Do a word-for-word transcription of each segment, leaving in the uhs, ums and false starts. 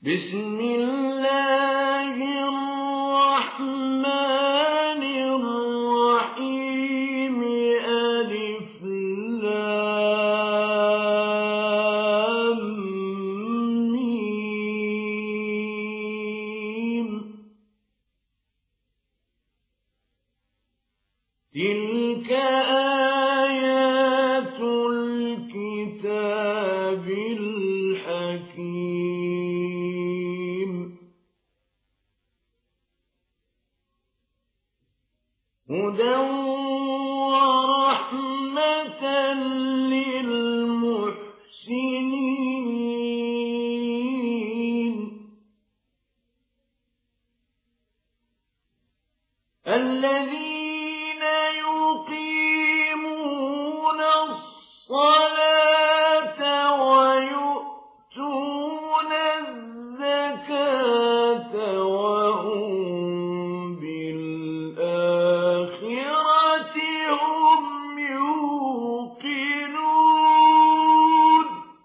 بسم الله الرحمن الرحيم ألف لام ميم تلك آيات الكتاب الحكيم هدى ورحمة للمحسنين الذين يقيمون الصلاة ويؤتون الزكاة وهم بالآخرة هم يوقنون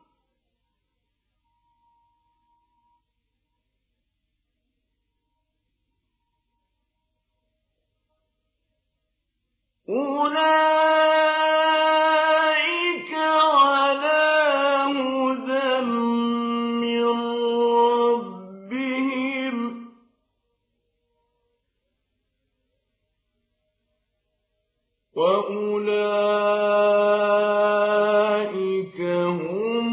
أولئك على هدى من ربهم وأولئك هم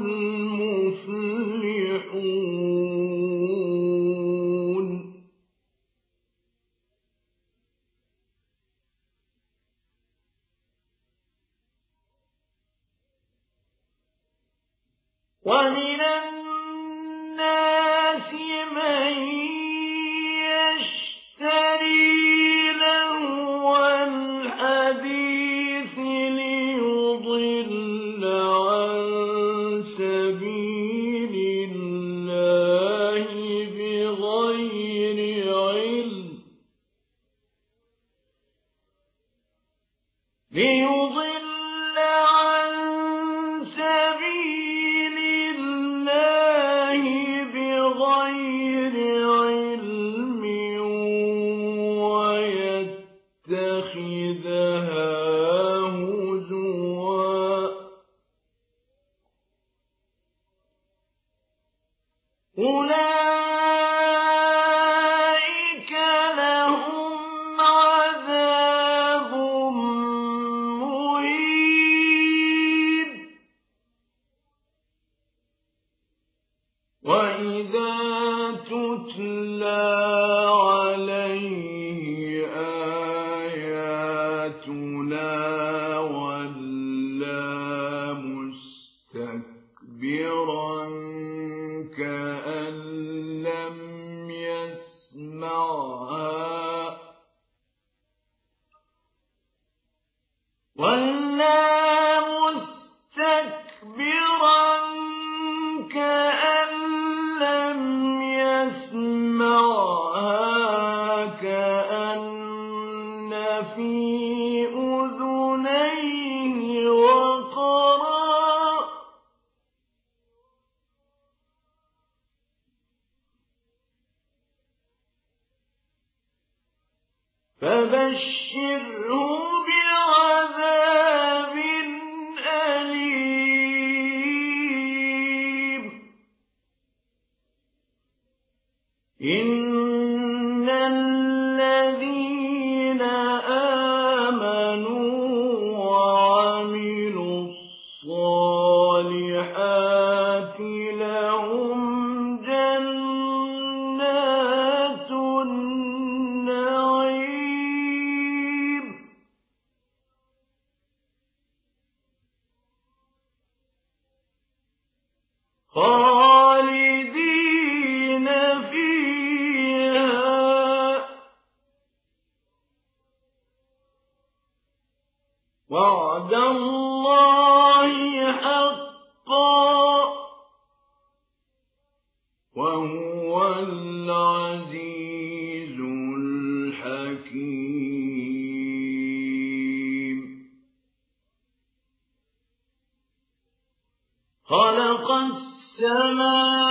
المفلحون ومن الناس من يشتري لهو الحديث ليضل عن سبيل الله بغير علم ليضل عن سبيل الله بغير علم ويتخذها هزوا أولئك لهم عذاب مهين وإذا تتلى عليه آياتنا ولى مستكبرا كأن لم يسمعها ولى مستكبرا كأن لم يسمعها كأن في أذنيه وقرا فبشره بعذاب أليم إن الذين آمنوا وعملوا الصالحات لهم جنات النعيم خالدين فيها وعد الله حقا وهو العزيز الحكيم خلق السماوات